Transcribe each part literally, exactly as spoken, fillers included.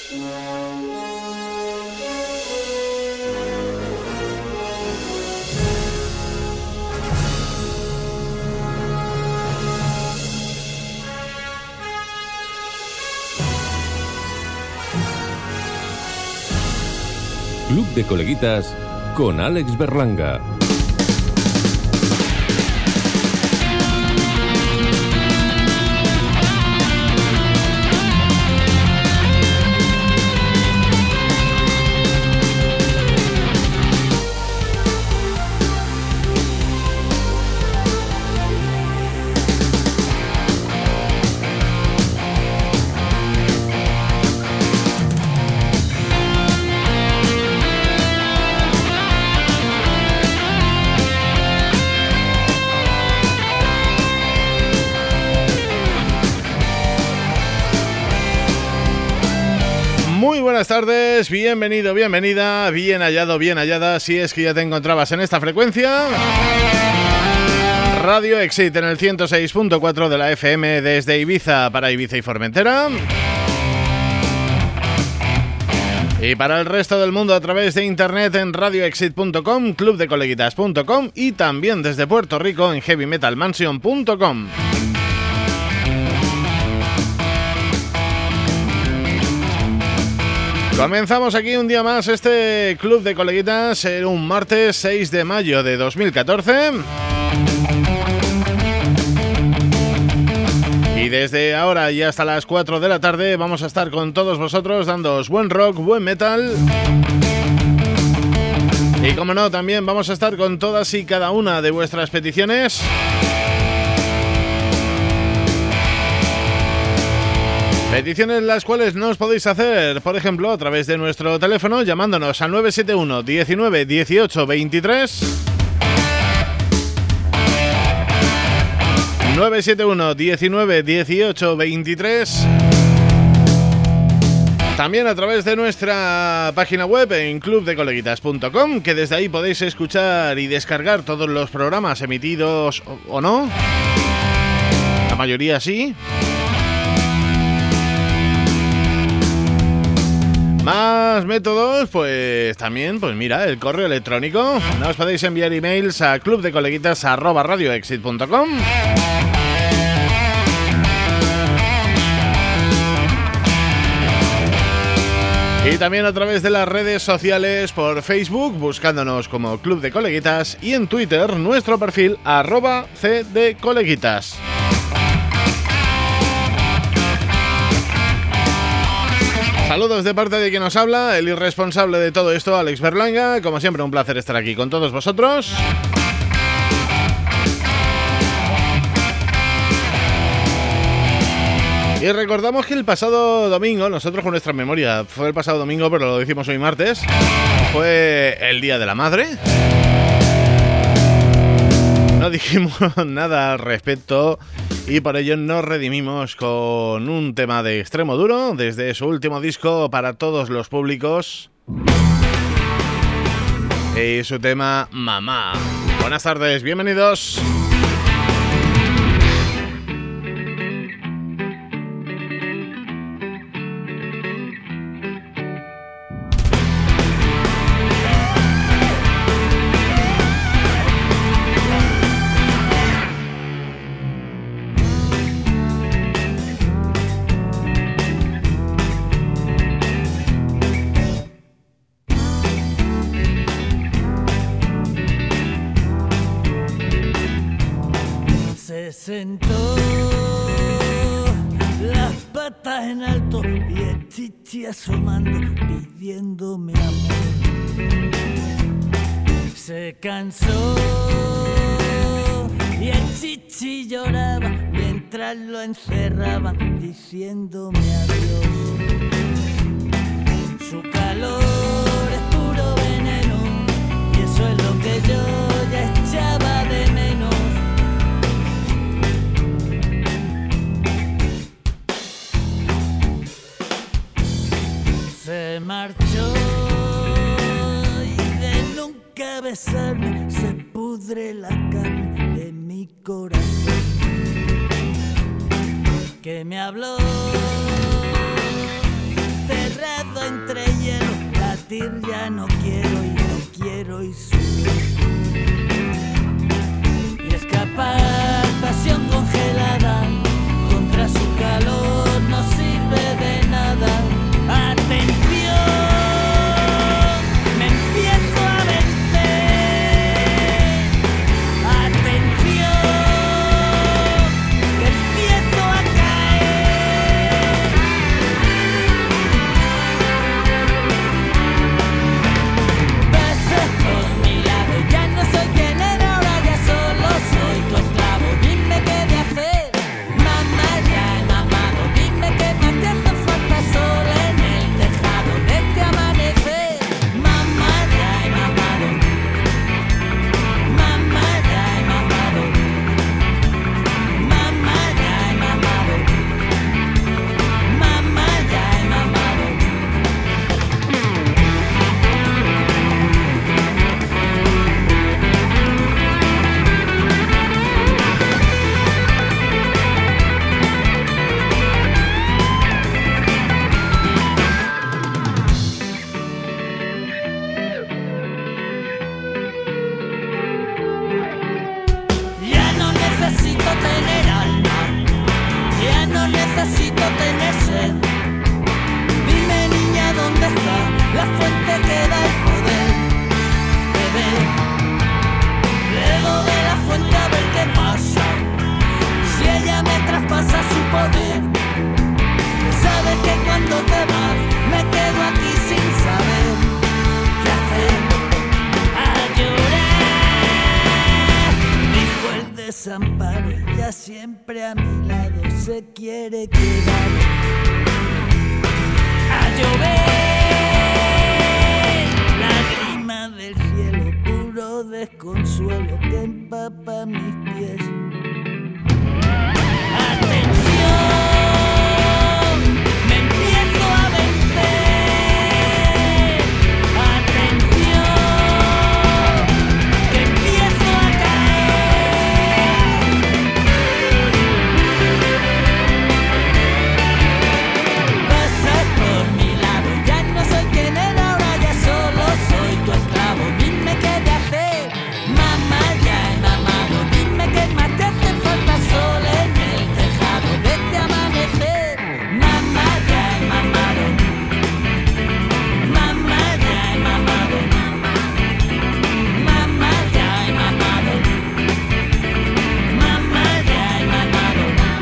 Club de Coleguitas con Alex Berlanga. Buenas tardes, bienvenido, bienvenida, bien hallado, bien hallada, si es que ya te encontrabas en esta frecuencia. Radio Exit en el ciento seis punto cuatro de la F M desde Ibiza para Ibiza y Formentera. Y para el resto del mundo a través de internet en radio exit punto com, club de coleguitas punto com y también desde Puerto Rico en heavy metal mansion punto com. Comenzamos aquí un día más este Club de Coleguitas en un martes seis de mayo de dos mil catorce. Y desde ahora y hasta las cuatro de la tarde vamos a estar con todos vosotros dándoos buen rock, buen metal. Y como no, también vamos a estar con todas y cada una de vuestras peticiones. Peticiones las cuales nos podéis hacer, por ejemplo, a través de nuestro teléfono, llamándonos al nueve siete uno, diecinueve, dieciocho, veintitrés. nueve siete uno, diecinueve, dieciocho, veintitrés. También a través de nuestra página web en club de coleguitas punto com, que desde ahí podéis escuchar y descargar todos los programas emitidos o, o no. La mayoría sí. Más métodos, pues también, pues mira, el correo electrónico. Nos podéis enviar emails a club de coleguitas arroba radio exit punto com. Y también a través de las redes sociales por Facebook, buscándonos como Club de Coleguitas, y en Twitter, nuestro perfil arroba cdcoleguitas. Saludos de parte de quien nos habla, el irresponsable de todo esto, Alex Berlanga. Como siempre, un placer estar aquí con todos vosotros. Y recordamos que el pasado domingo, nosotros con nuestra memoria, fue el pasado domingo, pero lo decimos hoy martes, fue el Día de la Madre. No dijimos nada al respecto y por ello nos redimimos con un tema de Extremo Duro desde su último disco para todos los públicos y su tema Mamá. Buenas tardes, bienvenidos. Sentó las patas en alto y el chichi asomando, pidiéndome amor. Se cansó y el chichi lloraba mientras lo encerraban, diciéndome adiós. Su calor es puro veneno y eso es lo que yo ya echaba de menos. Se marchó y de nunca besarme se pudre la carne de mi corazón, que me habló de poder. Sabes que cuando te vas me quedo aquí sin saber qué hacer. A llorar, dijo el desamparo, ya siempre a mi lado se quiere quedar. A llover, lágrima del cielo, puro desconsuelo que empapa mis pies. Atención, me empiezo a vencer. Atención, que empiezo a caer. Pasas por mi lado, ya no soy quien era, ahora ya solo soy tu esclavo. Dime qué de hacer, mamá, ya he mamado. Dime qué más te hace falta sol en el tejado. Vete a amanecer, mamá, ya he mamado. Mamá, ya he mamado. Mamá, ya he mamado. Mamá, ya he mamado.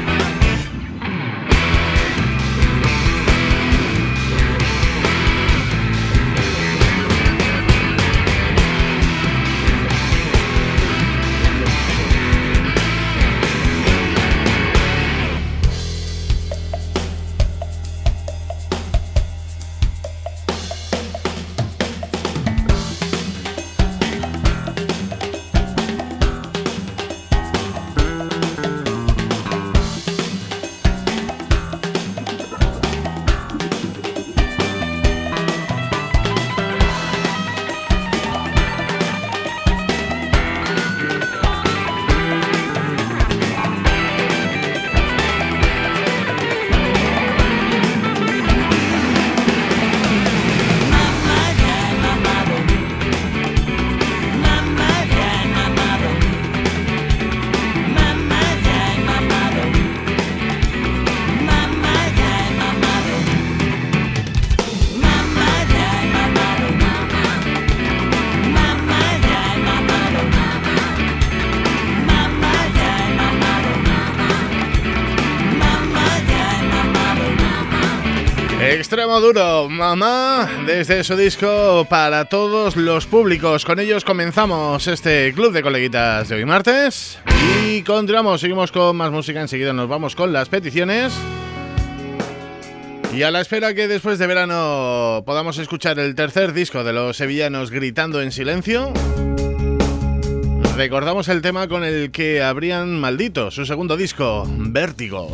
Extremo duro, mamá, desde su disco Para Todos los Públicos. Con ellos comenzamos este Club de Coleguitas de hoy martes y continuamos, seguimos con más música. Enseguida nos vamos con las peticiones y a la espera que después de verano podamos escuchar el tercer disco de los sevillanos Gritando en Silencio. Recordamos el tema con el que abrían Maldito, su segundo disco, Vértigo.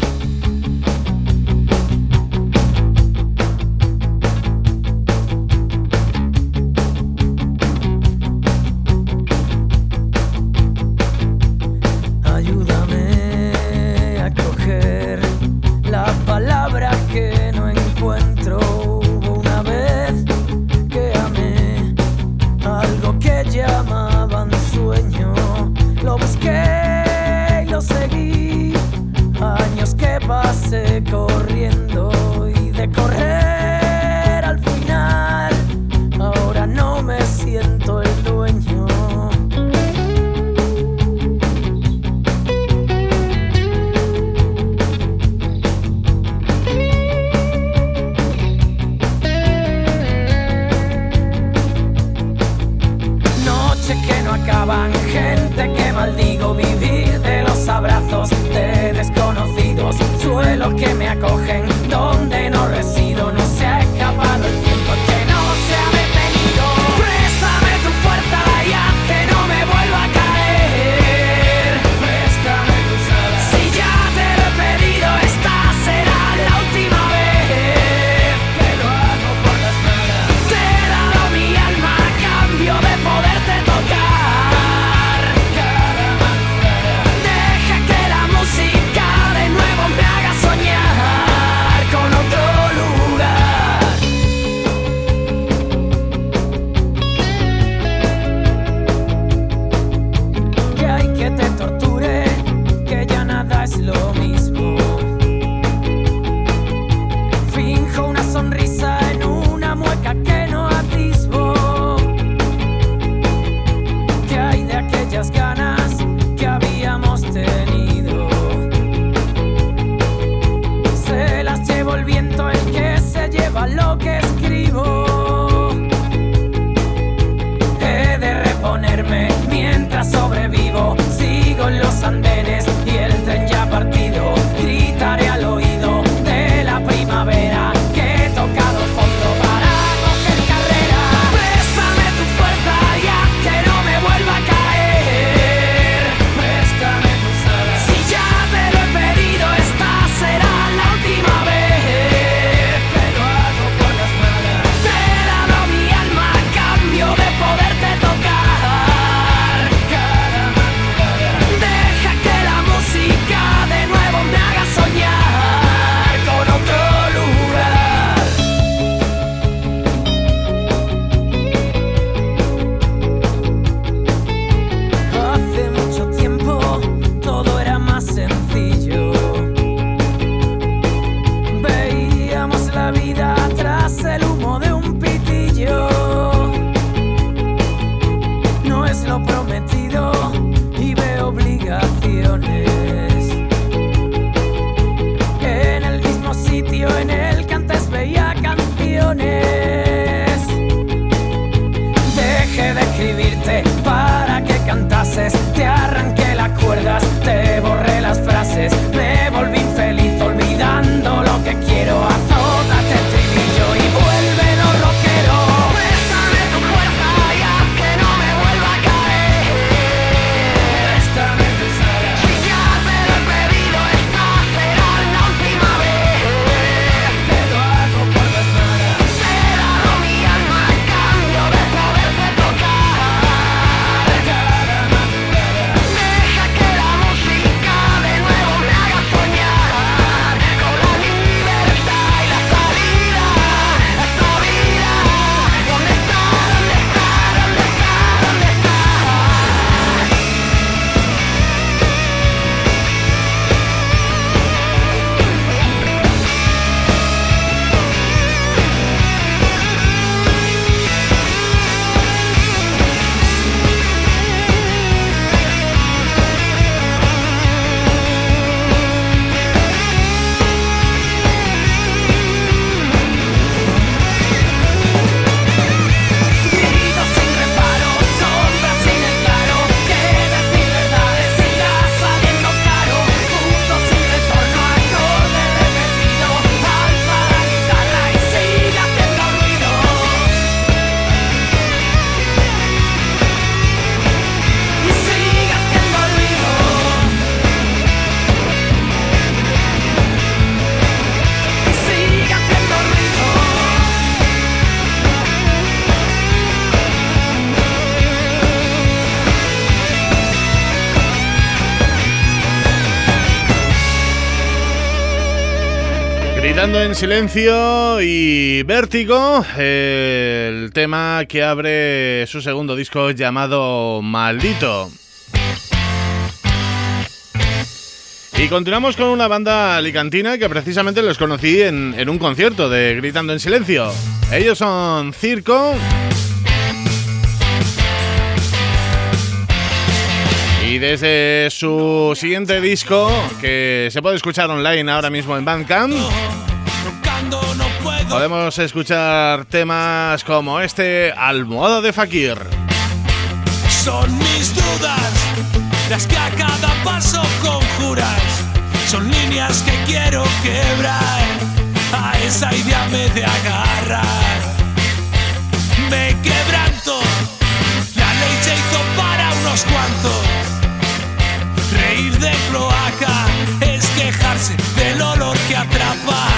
Corriendo y de correr al final, ahora no me siento el dueño. Noches que no acaban, gente que maldigo, vivir de los abrazos de desconocidos, suelos que me acogen donde no resido. lo que escribo. He de reponerme mientras sobrevivo. Sigo en los andenes y el tren ya ha partido. Gritaré al oído de la primavera que he tocado fondo para coger carrera. Préstame tu fuerza y haz que no me vuelva a caer. Préstame tus alas. Si ya te lo he pedido, esta será la última vez. Te lo hago por las malas. Te he dado mi alma a cambio de poderte tocar cada madrugada. Deja que la música de nuevo me haga soñar con otro lugar. Hace mucho tiempo todo era más sencillo. Veíamos la vida tras el humo de un pitillo. No es lo prometido y veo obligaciones en el mismo sitio en el que antes veía canciones. Dejé de escribirte para que cantases. Te arranqué las cuerdas, te borré las frases. Me volví infeliz olvidando lo que quiero. Azota este estribillo y vuelve lo rockero. Préstame tu fuerza y haz que no me vuelva a caer. Préstame tus alas. Si ya te lo he pedido, esta será la última vez. Te lo hago por las malas. Te he dado mi alma a cambio de poderte tocar cada madrugada. Deja que la música de nuevo me haga soñar con la libertad y la salida a esta vida. ¿Dónde está? ¿Dónde está? ¿Dónde está? ¿Dónde está? Gritos sin reparo, sombras sin el claro. Que decir verdades siga saliendo caro. Puntos sin retorno, acorde repetido. Alza la guitarra y sigue haciendo ruido. Y sigue haciendo ruido. Y sigue haciendo ruido. Gritando en silencio y Vértigo, el tema que abre su segundo disco llamado Maldito. Y continuamos con una banda alicantina que precisamente los conocí en, en un concierto de Gritando en Silencio. Ellos son Circo. Y desde su siguiente disco, que se puede escuchar online ahora mismo en Bandcamp, podemos escuchar temas como este, Almohada de Fakir. Son mis dudas las que a cada paso conjuras. Son líneas que quiero quebrar. A esa idea me de agarrar. Me quebranto. La ley se hizo para unos cuantos. Reír de cloaca es quejarse del olor que atrapa.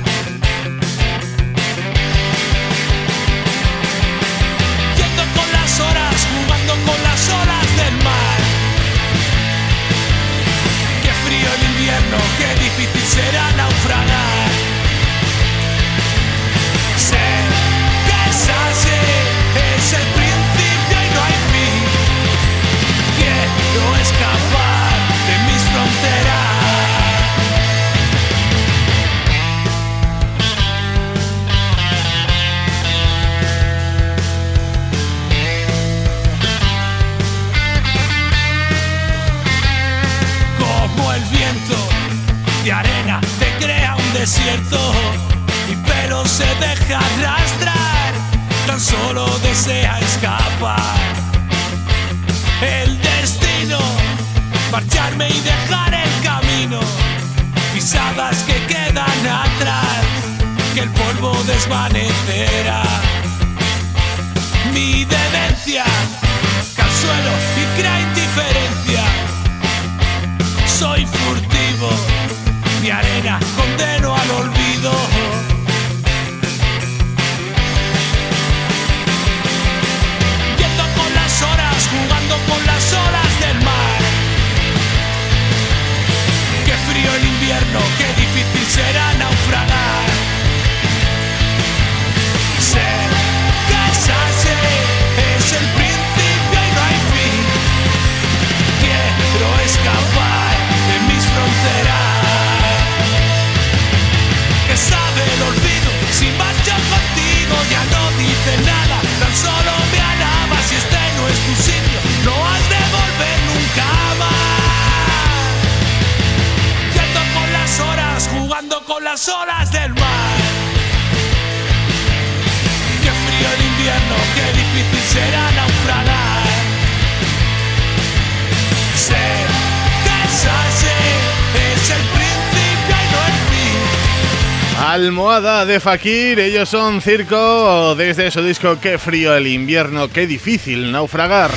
Yendo con las horas, jugando con las olas del mar. Qué frío el invierno, qué difícil será naufragar. se deja arrastrar, tan solo desea escapar. El destino, marcharme y dejar el camino, pisadas que quedan atrás, que el polvo desvanecerá. Mi demencia, consuelo y crea indiferencia. Soy furtivo, mi arena condeno al olvido. Yendo con las horas, jugando con las olas del mar. Qué frío el invierno, qué difícil será naufragar. Sé que esa es el principio y no hay fin. Quiero escapar de mis fronteras. Que sabe el olvido, si marcho contigo ya no dice nada, tan solo me alaba. Si este no es tu sitio, no has de volver nunca más. Yendo con las horas, jugando con las olas del mar. Qué frío el invierno, qué difícil será naufragar. Sé que esa es el principio y no el fin. Almohada de Fakir, ellos son Circo, desde su disco Qué frío el invierno, qué difícil naufragar.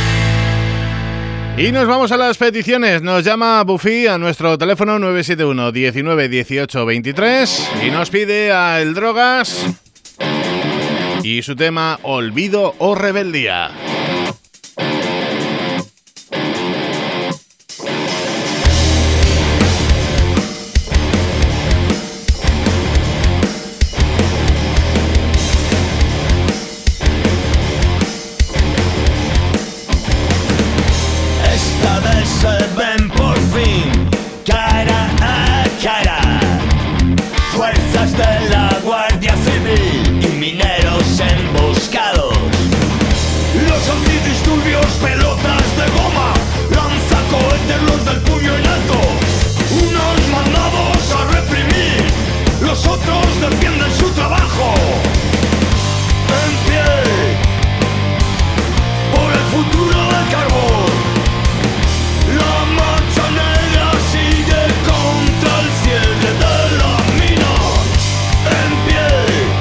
Y nos vamos a las peticiones. Nos llama Buffy a nuestro teléfono nueve siete uno, diecinueve, dieciocho, veintitrés y nos pide a El Drogas y su tema Olvido o Rebeldía. Ven por fin, cara a cara, fuerzas de la Guardia Civil y mineros emboscados. Los antidisturbios, pelotas de goma, lanzacohetes los del puño en alto. Unos mandados a reprimir, los otros defienden su trabajo. En pie, por el futuro del carbón. La marcha negra sigue contra el cierre de la mina. En pie,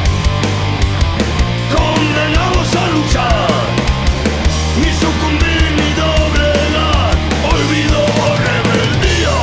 condenados a luchar, ni sucumbir ni doblegar, olvido o rebeldía.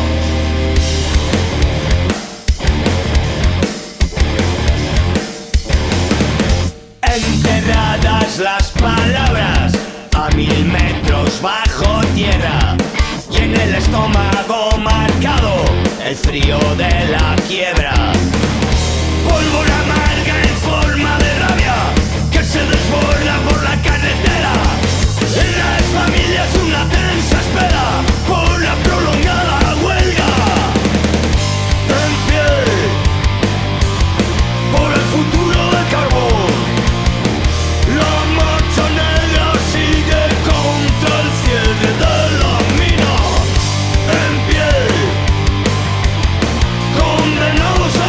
Enterradas las palabras a mil metros bajo tierra, y en el estómago marcado el frío de la quiebra. Pólvora amarga en forma de rabia que se desborda por la carretera. En las familias una tensa espera por la prolongada huelga. En pie, por el futuro del carbón. La marcha negra sigue contra el cierre de la mina. En pie, condenados a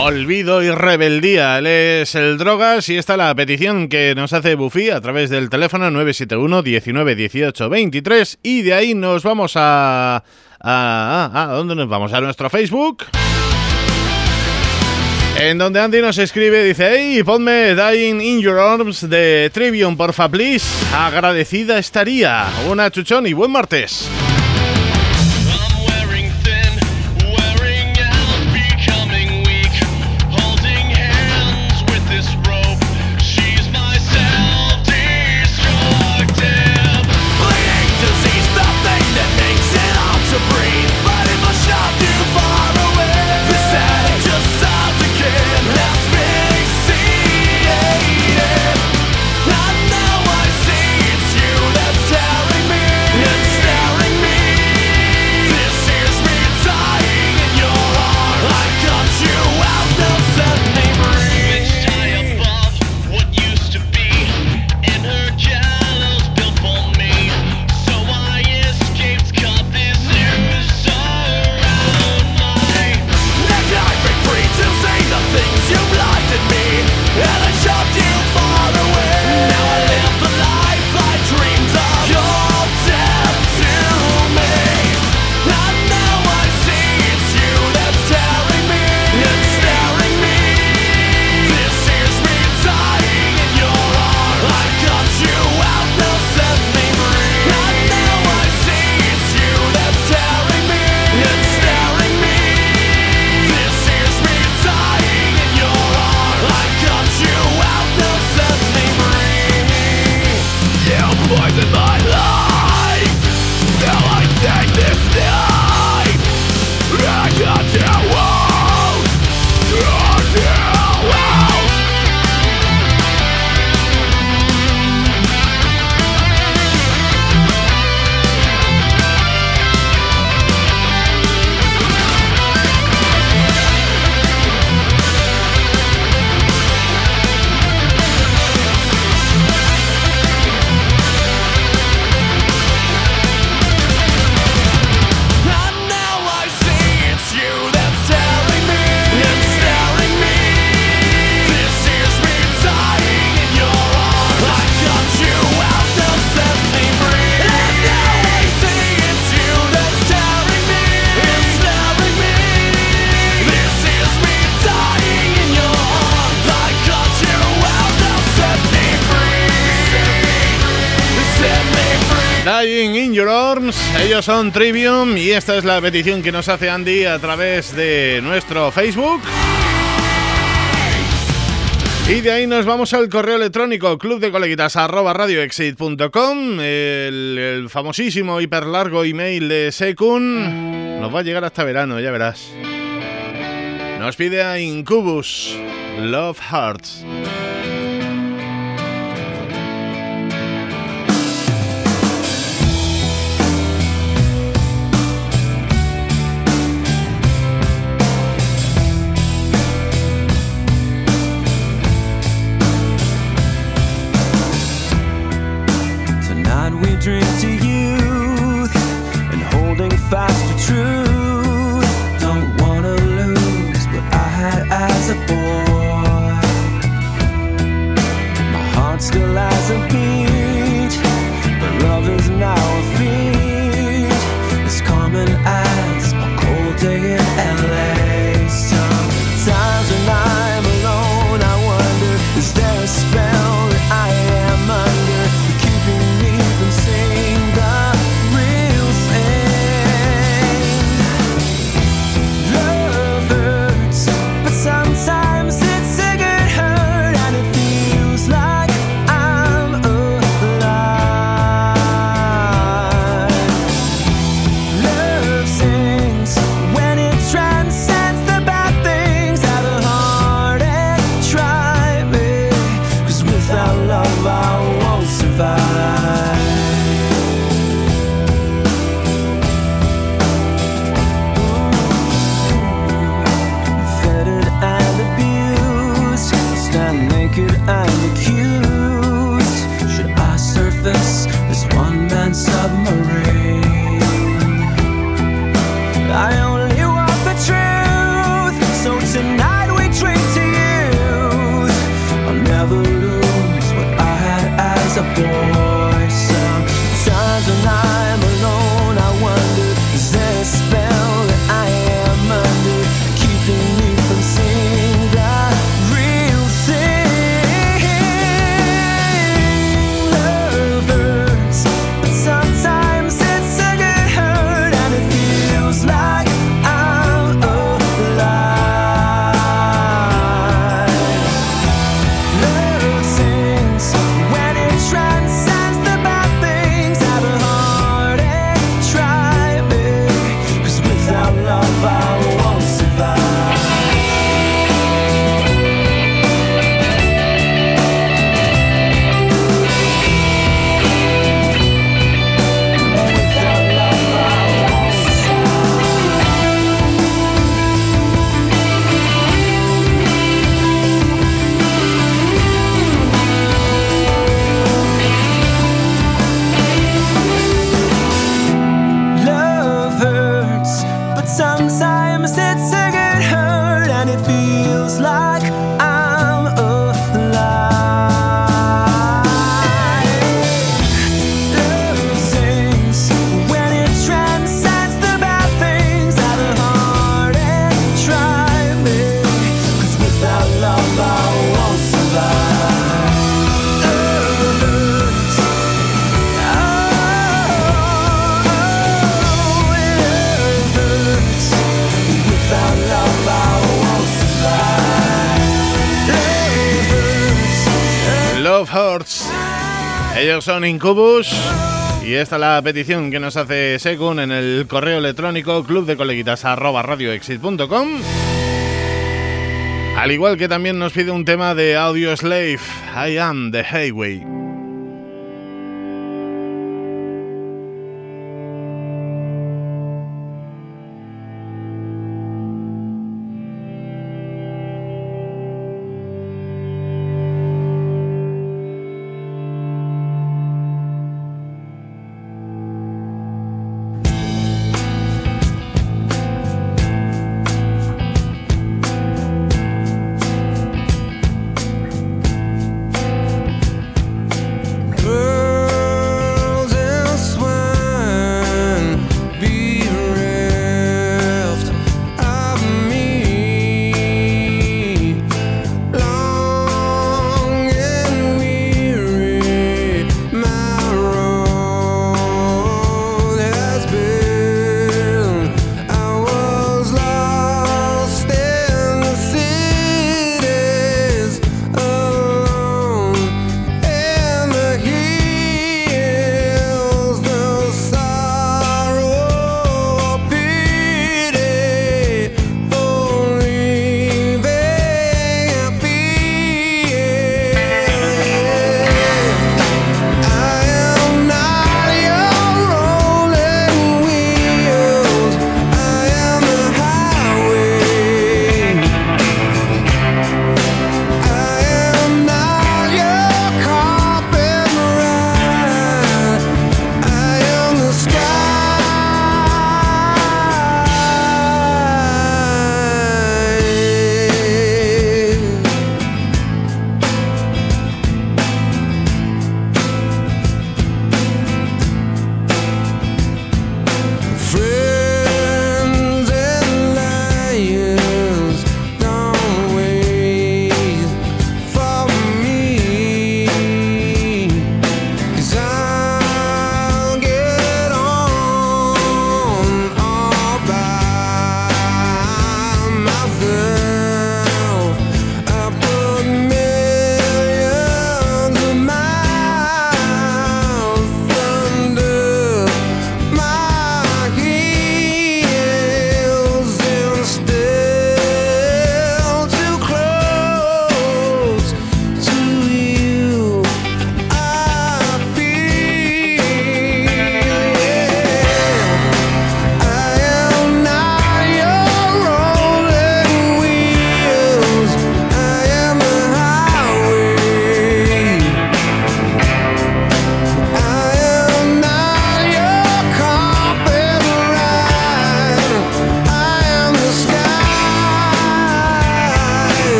Olvido y rebeldía. Él es el Drogas y esta es la petición que nos hace Buffy a través del teléfono nueve siete uno, diecinueve, dieciocho, veintitrés y de ahí nos vamos a... a, a, a ¿dónde nos vamos? A nuestro Facebook, en donde Andy nos escribe, dice: hey, ponme Dying in Your Arms de Trivium, porfa, please. Agradecida estaría. Una chuchón y buen martes. Dying in Your Arms, ellos son Trivium y esta es la petición que nos hace Andy a través de nuestro Facebook. Y de ahí nos vamos al correo electrónico clubdecoleguitas arroba radioexit punto com, el, el famosísimo hiperlargo email de Sekun. Nos va a llegar hasta verano, ya verás. Nos pide a Incubus, Love Hearts. Drink to youth and holding fast to truth. Don't wanna lose what I had as a boy. Records. Ellos son Incubus. Y esta es la petición que nos hace Segun en el correo electrónico clubdecoleguitas arroba radioexit punto com. Al igual que también nos pide un tema de Audioslave, I Am the Highway.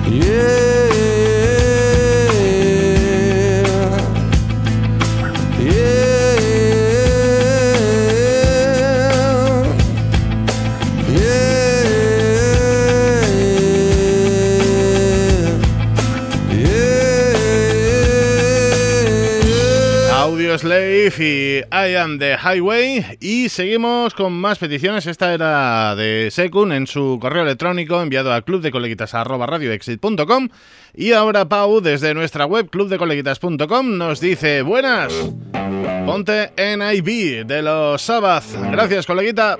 Slave y I Am the Highway. Y seguimos con más peticiones. Esta era de Sekun en su correo electrónico enviado a clubdecoleguitas arroba radioexit punto com. Y ahora Pau desde nuestra web clubdecoleguitas punto com nos dice: buenas, ponte N I B de los Sabbath. Gracias, coleguita.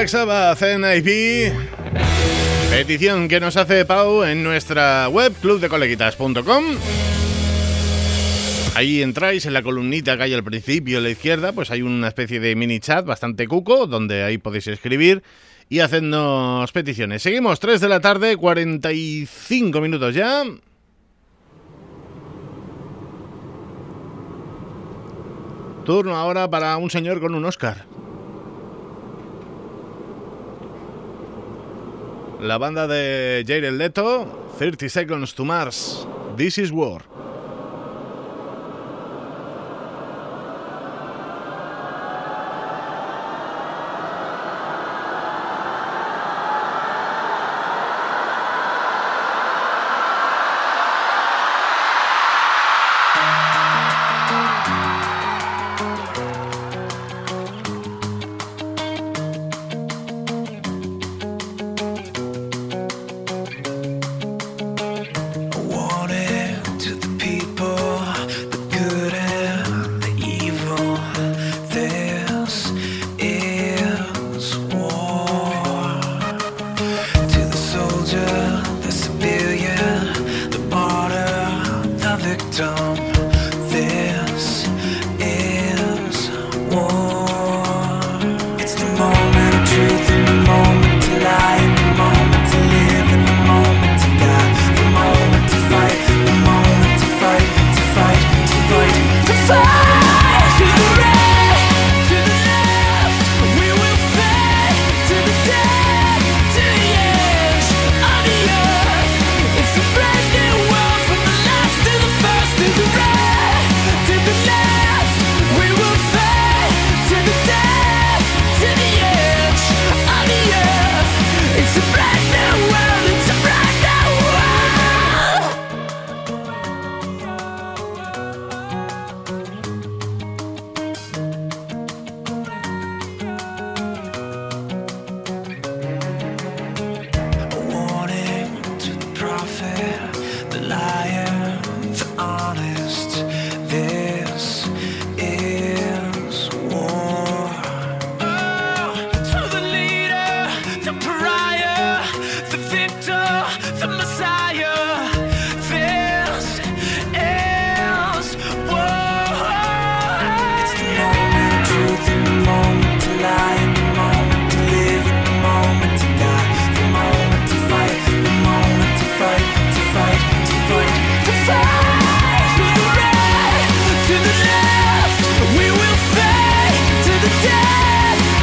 Black Sabbath N I B. Petición que nos hace Pau en nuestra web club de coleguitas punto com. Ahí entráis en la columnita que hay al principio a la izquierda, pues hay una especie de mini chat bastante cuco donde ahí podéis escribir y hacernos peticiones. Seguimos, tres de la tarde, cuarenta y cinco minutos ya. Turno ahora para un señor con un Oscar. La banda de Jared Leto, thirty seconds to Mars, This is War.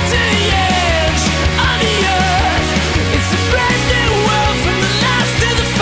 To the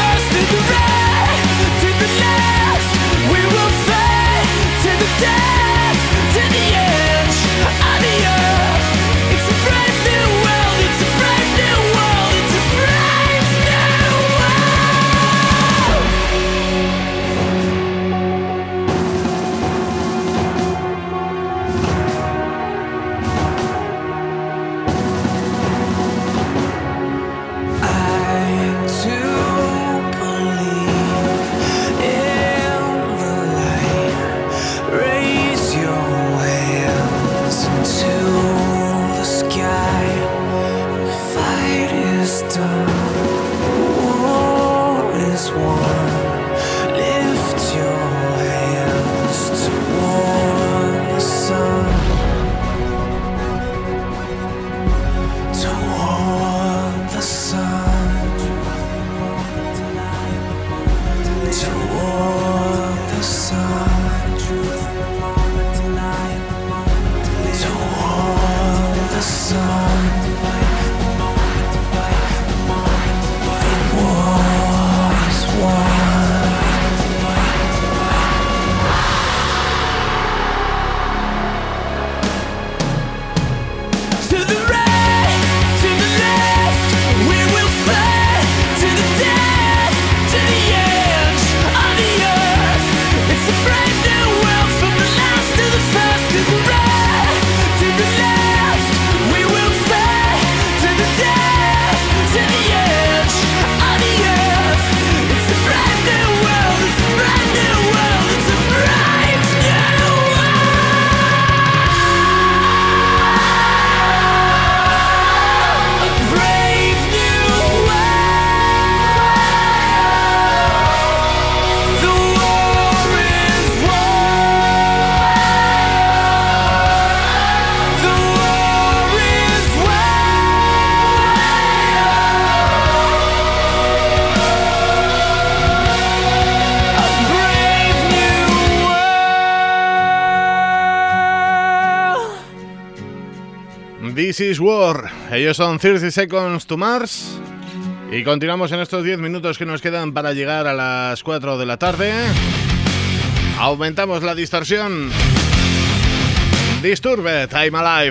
This is War. Ellos son thirty Seconds to Mars. Y continuamos en estos diez minutos que nos quedan para llegar a las cuatro de la tarde. Aumentamos la distorsión. Disturbed, I'm Alive.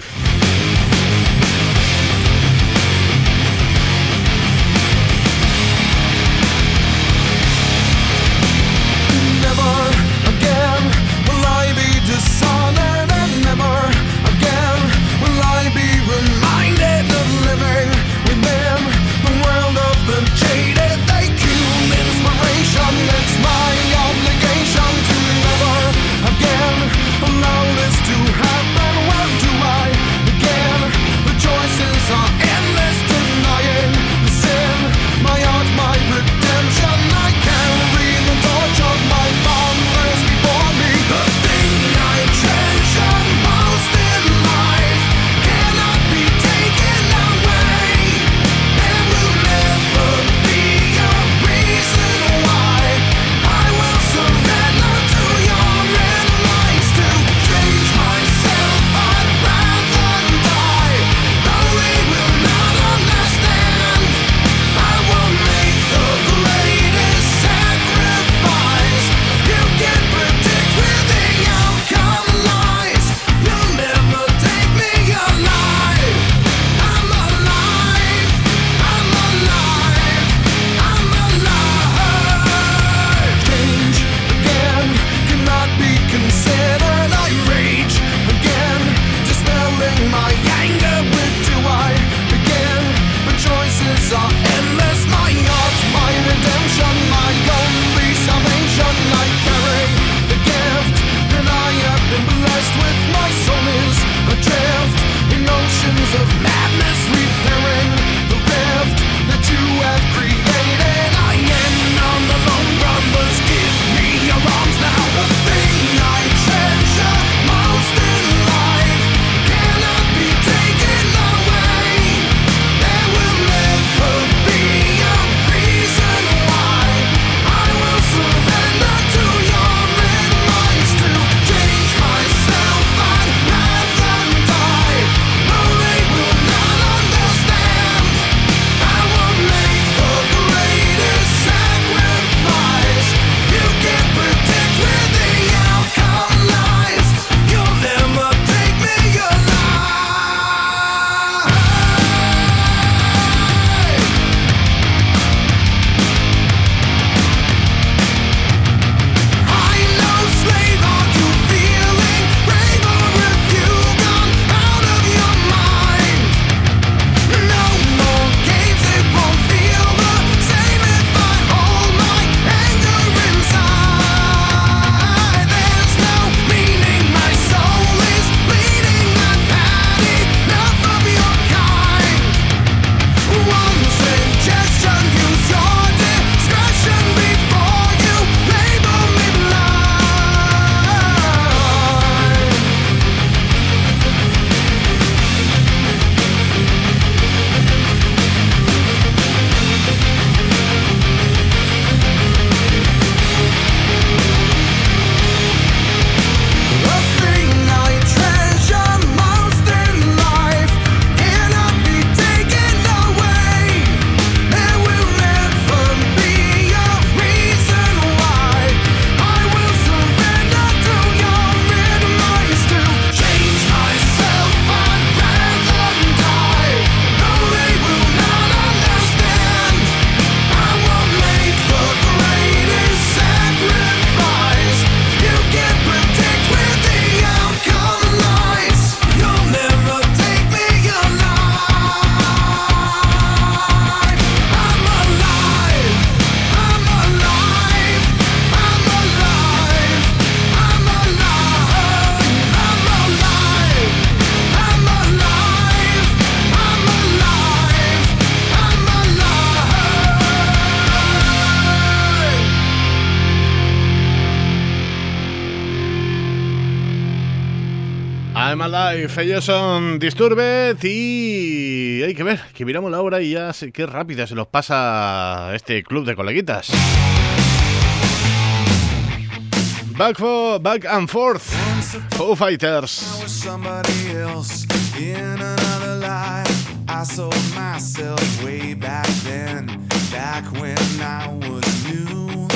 Dishonored and never again will I be reminded of living within the world of the jaded. They kill inspiration, it's my obligation to never again allow this to happen. Where do I begin? The choices are endless, denying the sin, my art, my redemption. I carry the torch of my fathers before me. The thing I treasure most in life cannot be taken away. There will never be a reason why I will surrender to your advice. To change myself I'd rather die. Though they will not understand, I will make the greatest sacrifice. You can predict where the outcome lies. You'll never take me alive. I'm alive. I'm alive. I'm alive. Change again cannot be considered. I rage again, dispelling my anger. Where do I begin? The choices are endless. My art, my redemption, my only salvation. I carry the gift that I have been blessed with. My soul is adrift in oceans of madness, repairing the rift that you have created. I am on the long run, but give me your arms now. The thing I treasure most in life cannot be taken away. There will never be a reason why I will surrender to your advice. To change myself I'd rather die. No, they will not understand. I will make the greatest sacrifice. You can't predict where the outcome lies. You'll never take me alive. I know slave, are you feeling braver if you've gone out of your mind? No more games, it won't feel the same if I hold my anger inside. There's no meaning, my soul is bleeding. I've had enough of your kind. One suggestion, use your discretion before you label me blind. The thing I treasure most in life cannot be taken away. There will never be a reason why I will surrender to your advice. To change myself I'd rather die. No, they will not understand. I will make the greatest sacrifice. You can't predict where the outcome lies. You'll never take me alive. I'm alive. I'm alive. I'm alive. I'm alive. I'm alive. I'm alive. I'm alive. I'm alive. I'm Alive. Ellos son Disturbed y hay que ver, que miramos la hora y ya sé qué rápida se nos pasa este club de coleguitas. Back, for, back and forth. Foo Fighters. Somebody else in another life. I sold myself way back then, back when I was new.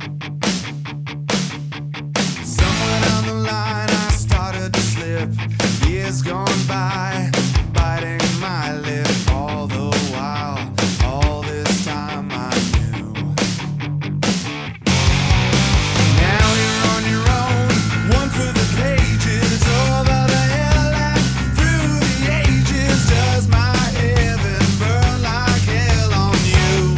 Somewhere down the line I started to slip. Years gone by, biting my lip all the while. All this time I knew. Now you're on your own, one for the pages. Oh, about the hell out through the ages. Does my heaven burn like hell on you?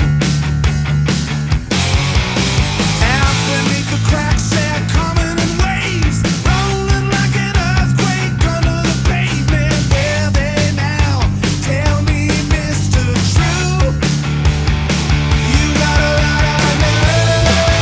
Out beneath the cracks they're coming in waves, rolling like an earthquake under the pavement. Where they now? Tell me, Mister True. You got a lot of nerve.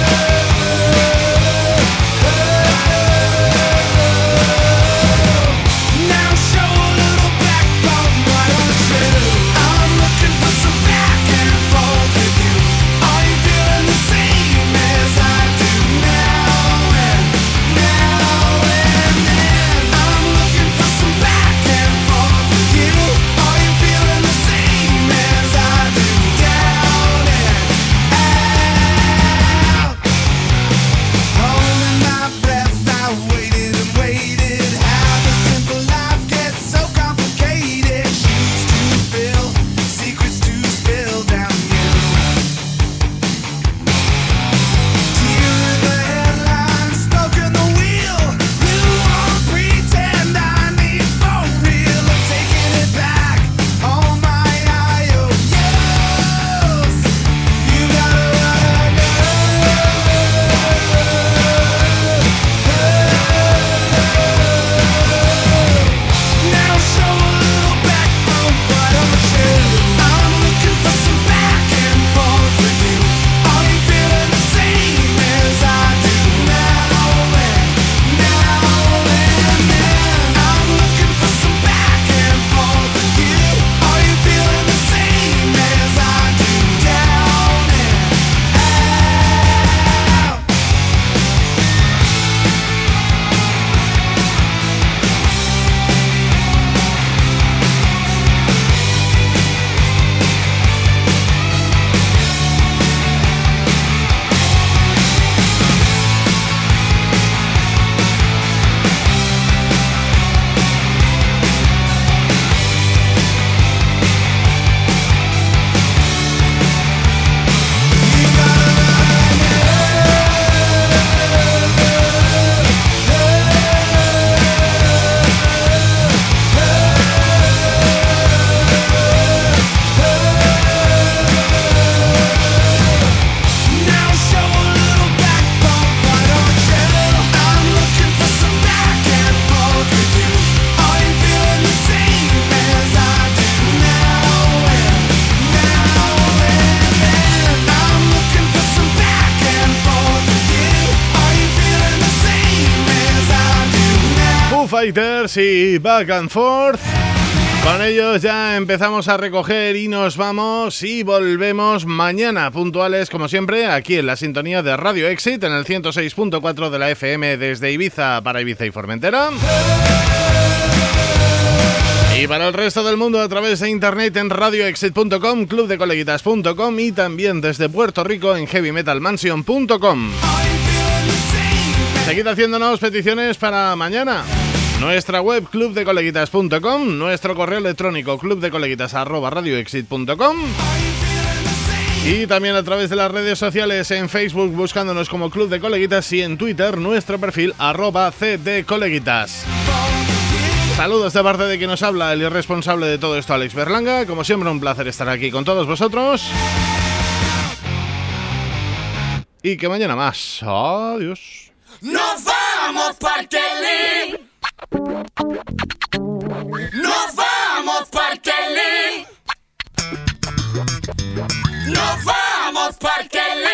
Now show a little backbone, why don't you? I'm looking for some back and forth with you. Are you feeling the same as I do now and now and then? I'm looking for some back and forth with you. Are you feeling the same as I do down and out? Holding my breath, I waited and waited. How the simple life gets so complicated. Shoes to fill, secrets to spill down you. Tear in the headlines, smoke in the wheel. You won't pretend I need for real. I'm taking it back, all my I O Us. You got a lot of now show a little backbone, why don't you? I'm looking for some back and forth with you. Are you feeling the same as I do now and now and then? I'm looking for some back and forth with you. Are you feeling the same as I do down and out? Now show a little backbone, why don't you? I'm looking for some back and forth with you. Are you feeling the same as I do now and now and then? I'm looking for some back and forth with you. Are you feeling the same as I do now? Foo Fighters y Back and Forth. Con ellos ya empezamos a recoger y nos vamos y volvemos mañana puntuales como siempre aquí en la sintonía de Radio Exit en el ciento seis punto cuatro de la F M desde Ibiza para Ibiza y Formentera. Y para el resto del mundo a través de internet en radio exit punto com, club de coleguitas punto com y también desde Puerto Rico en heavy metal mansion punto com. Seguid haciéndonos peticiones para mañana. Nuestra web club de coleguitas punto com, nuestro correo electrónico club de coleguitas arroba radio exit punto com y también a través de las redes sociales en Facebook buscándonos como Club de Coleguitas y en Twitter nuestro perfil arroba cdcoleguitas. Saludos de parte de quien nos habla, el irresponsable de todo esto, Alex Berlanga. Como siempre, un placer estar aquí con todos vosotros. Y que mañana más. Adiós. Nos vamos, Parkelin. Nos vamos, Parkelin. Nos vamos, Parkelin.